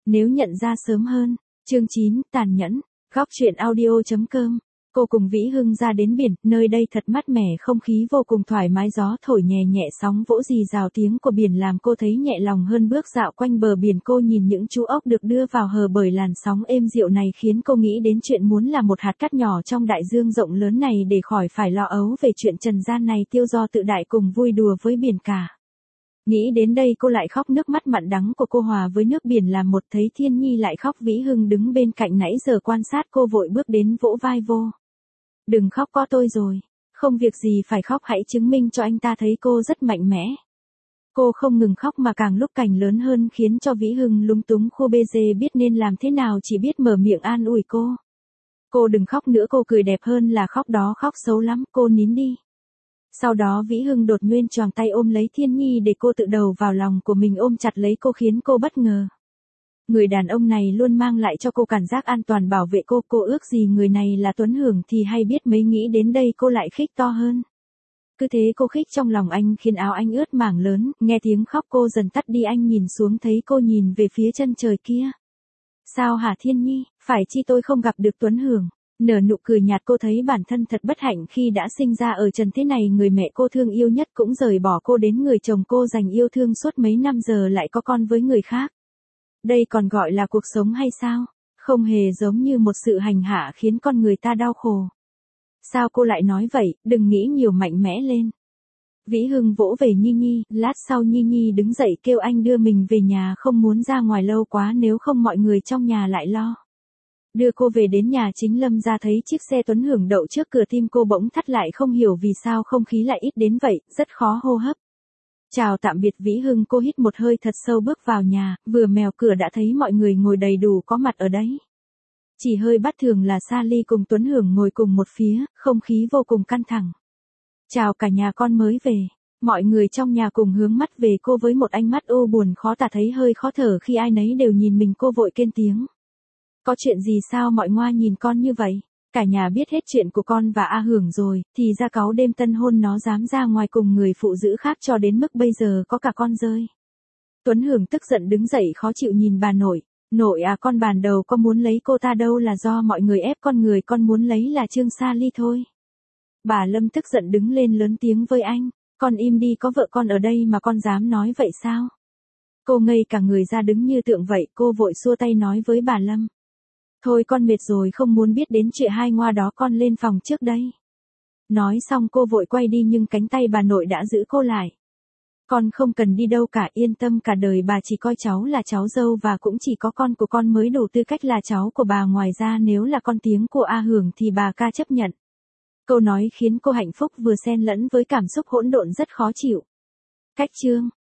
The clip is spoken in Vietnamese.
Nếu nhận ra sớm hơn. Chương 9, tàn nhẫn. Góc truyện audio.com. Cô cùng Vĩ Hưng ra đến biển, nơi đây thật mát mẻ, không khí vô cùng thoải mái, gió thổi nhẹ nhẹ, sóng vỗ rì rào, tiếng của biển làm cô thấy nhẹ lòng hơn. Bước dạo quanh bờ biển, cô nhìn những chú ốc được đưa vào hờ bởi làn sóng êm dịu này, khiến cô nghĩ đến chuyện muốn là một hạt cát nhỏ trong đại dương rộng lớn này để khỏi phải lo âu về chuyện trần gian này, tiêu do tự đại cùng vui đùa với biển cả. Nghĩ đến đây cô lại khóc, nước mắt mặn đắng của cô hòa với nước biển làm một. Thấy Thiên Nhi lại khóc, Vĩ Hưng đứng bên cạnh nãy giờ quan sát cô vội bước đến vỗ vai vô. Đừng khóc, có tôi rồi. Không việc gì phải khóc, hãy chứng minh cho anh ta thấy cô rất mạnh mẽ. Cô không ngừng khóc mà càng lúc càng lớn hơn, khiến cho Vĩ Hưng lúng túng khu bê dê biết nên làm thế nào, chỉ biết mở miệng an ủi cô. Cô đừng khóc nữa, cô cười đẹp hơn là khóc đó, khóc xấu lắm, cô nín đi. Sau đó Vĩ Hưng đột nhiên choàng tay ôm lấy Thiên Nhi để cô tự đầu vào lòng của mình, ôm chặt lấy cô khiến cô bất ngờ. Người đàn ông này luôn mang lại cho cô cảm giác an toàn, bảo vệ cô ước gì người này là Tuấn Hưởng thì hay biết mấy. Nghĩ đến đây cô lại khích to hơn. Cứ thế cô khích trong lòng anh khiến áo anh ướt mảng lớn, nghe tiếng khóc cô dần tắt đi, anh nhìn xuống thấy cô nhìn về phía chân trời kia. Sao hả Thiên Nhi, phải chi tôi không gặp được Tuấn Hưởng? Nở nụ cười nhạt, cô thấy bản thân thật bất hạnh khi đã sinh ra ở trần thế này, người mẹ cô thương yêu nhất cũng rời bỏ cô, đến người chồng cô dành yêu thương suốt mấy năm giờ lại có con với người khác. Đây còn gọi là cuộc sống hay sao? Không hề, giống như một sự hành hạ khiến con người ta đau khổ. Sao cô lại nói vậy, đừng nghĩ nhiều, mạnh mẽ lên. Vĩ Hưng vỗ về Nhi Nhi, lát sau Nhi Nhi đứng dậy kêu anh đưa mình về nhà, không muốn ra ngoài lâu quá nếu không mọi người trong nhà lại lo. Đưa cô về đến nhà chính Lâm ra thấy chiếc xe Tuấn Hưởng đậu trước cửa, tim cô bỗng thắt lại, không hiểu vì sao không khí lại ít đến vậy, rất khó hô hấp. Chào tạm biệt Vĩ Hưng, cô hít một hơi thật sâu bước vào nhà, vừa mèo cửa đã thấy mọi người ngồi đầy đủ có mặt ở đấy. Chỉ hơi bất thường là Sally cùng Tuấn Hưởng ngồi cùng một phía, không khí vô cùng căng thẳng. Chào cả nhà, con mới về. Mọi người trong nhà cùng hướng mắt về cô với một ánh mắt u buồn khó tả, thấy hơi khó thở khi ai nấy đều nhìn mình, cô vội kêu tiếng. Có chuyện gì sao mọi ngoa nhìn con như vậy? Cả nhà biết hết chuyện của con và A Hưởng rồi, thì ra cáu đêm tân hôn nó dám ra ngoài cùng người phụ nữ khác, cho đến mức bây giờ có cả con rơi. Tuấn Hưởng tức giận đứng dậy khó chịu nhìn bà nội. Nội à, con bàn đầu có muốn lấy cô ta đâu, là do mọi người ép con, người con muốn lấy là Trương Sally thôi. Bà Lâm tức giận đứng lên lớn tiếng với anh. Con im đi, có vợ con ở đây mà con dám nói vậy sao? Cô ngây cả người ra đứng như tượng vậy, cô vội xua tay nói với bà Lâm. Thôi con mệt rồi, không muốn biết đến chuyện hai ngoa đó, con lên phòng trước đây. Nói xong cô vội quay đi nhưng cánh tay bà nội đã giữ cô lại. Con không cần đi đâu cả, yên tâm, cả đời bà chỉ coi cháu là cháu dâu và cũng chỉ có con của con mới đủ tư cách là cháu của bà, ngoài ra nếu là con tiếng của A Hưởng thì bà ca chấp nhận. Câu nói khiến cô hạnh phúc vừa xen lẫn với cảm xúc hỗn độn rất khó chịu. Cách chương